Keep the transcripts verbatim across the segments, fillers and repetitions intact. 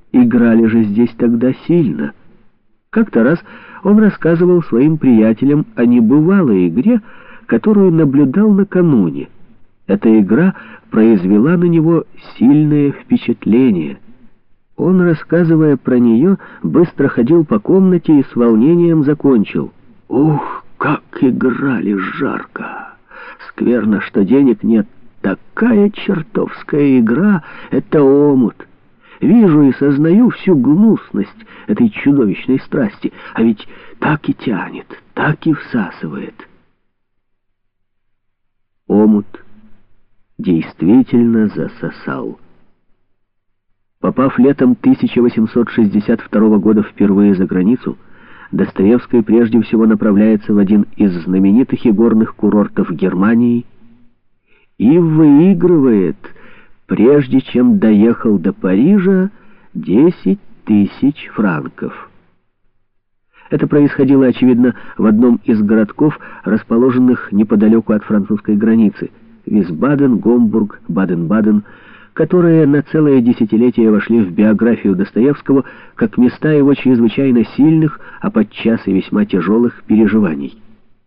Играли же здесь тогда сильно. Как-то раз он рассказывал своим приятелям о небывалой игре, которую наблюдал накануне. Эта игра произвела на него сильное впечатление. Он, рассказывая про нее, быстро ходил по комнате и с волнением закончил: «Ух, как играли жарко! Скверно, что денег нет. Такая чертовская игра — это омут. Вижу и сознаю всю гнусность этой чудовищной страсти, а ведь так и тянет, так и всасывает». Омут действительно засосал. Попав летом тысяча восемьсот шестьдесят второго года впервые за границу, Достоевский прежде всего направляется в один из знаменитых игорных курортов Германии и выигрывает, прежде чем доехал до Парижа, десять тысяч франков. Это происходило, очевидно, в одном из городков, расположенных неподалеку от французской границы — Висбаден, Гомбург, Баден-Баден, которые на целое десятилетие вошли в биографию Достоевского как места его чрезвычайно сильных, а подчас и весьма тяжелых переживаний.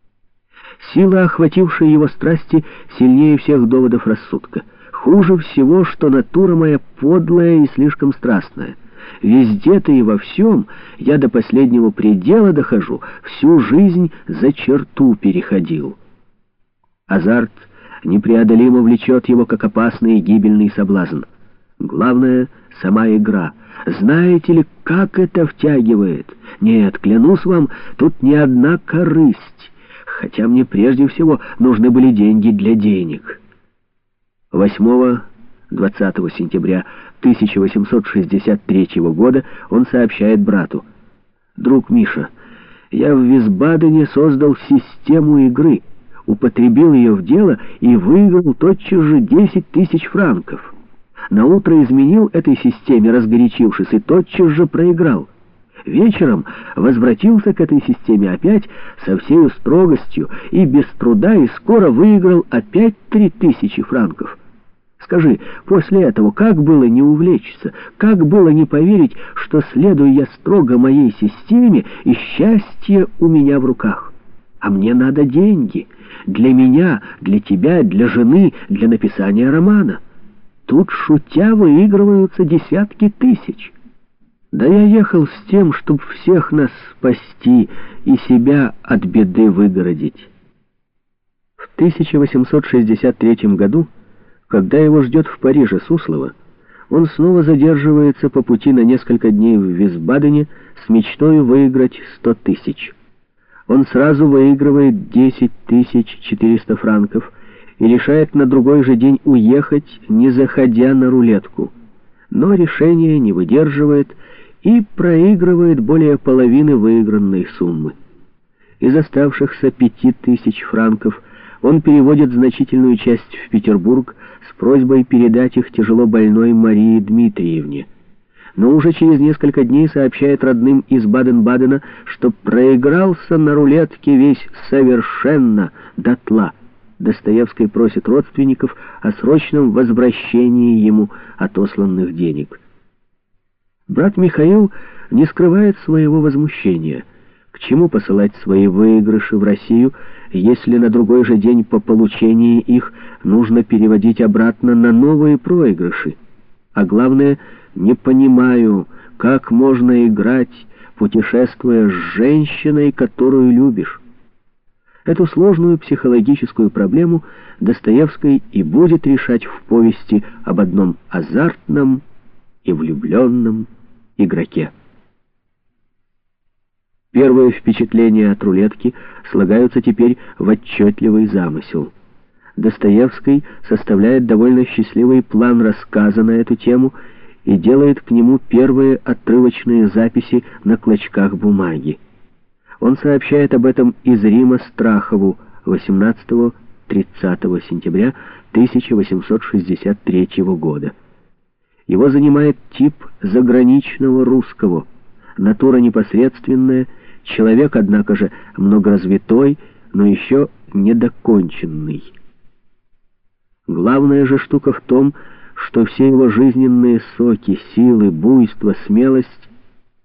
Сила, охватившая его страсти, сильнее всех доводов рассудка. Хуже всего, что натура моя подлая и слишком страстная. Везде-то и во всем я до последнего предела дохожу, всю жизнь за черту переходил. Азарт непреодолимо влечет его, как опасный и гибельный соблазн. Главное — сама игра. Знаете ли, как это втягивает? Нет, клянусь вам, тут не одна корысть, хотя мне прежде всего нужны были деньги для денег. восьмого-двадцатого сентября тысяча восемьсот шестьдесят третьего года он сообщает брату: «Друг Миша, я в Висбадене создал систему игры, употребил ее в дело и выиграл тотчас же десять тысяч франков. Наутро изменил этой системе, разгорячившись, и тотчас же проиграл. Вечером возвратился к этой системе опять со всей строгостью и без труда, и скоро выиграл опять три тысячи франков. Скажи, после этого как было не увлечься, как было не поверить, что, следуя я строго моей системе, и счастье у меня в руках? А мне надо деньги. Для меня, для тебя, для жены, для написания романа. Тут, шутя, выигрываются десятки тысяч. Да я ехал с тем, чтобы всех нас спасти и себя от беды выгородить». В тысяча восемьсот шестьдесят третьем году, когда его ждет в Париже Суслова, он снова задерживается по пути на несколько дней в Висбадене с мечтой выиграть сто тысяч. Он сразу выигрывает десять тысяч четыреста франков и решает на другой же день уехать, не заходя на рулетку. Но решение не выдерживает и проигрывает более половины выигранной суммы. Из оставшихся пяти тысяч франков он переводит значительную часть в Петербург с просьбой передать их тяжело больной Марии Дмитриевне. Но уже через несколько дней сообщает родным из Баден-Бадена, что проигрался на рулетке весь совершенно дотла. Достоевский просит родственников о срочном возвращении ему отосланных денег. Брат Михаил не скрывает своего возмущения. К чему посылать свои выигрыши в Россию, если на другой же день по получении их нужно переводить обратно на новые проигрыши? А главное, не понимаю, как можно играть, путешествуя с женщиной, которую любишь. Эту сложную психологическую проблему Достоевский и будет решать в повести об одном азартном и влюбленном игроке. Первые впечатления от рулетки слагаются теперь в отчетливый замысел. Достоевский составляет довольно счастливый план рассказа на эту тему и делает к нему первые отрывочные записи на клочках бумаги. Он сообщает об этом из Рима Страхову восемнадцатого-тридцатого сентября тысяча восемьсот шестьдесят третьего года. Его занимает тип заграничного русского, натура непосредственная, человек, однако же, многоразвитой, но еще недоконченный. Главная же штука в том, что все его жизненные соки, силы, буйство, смелость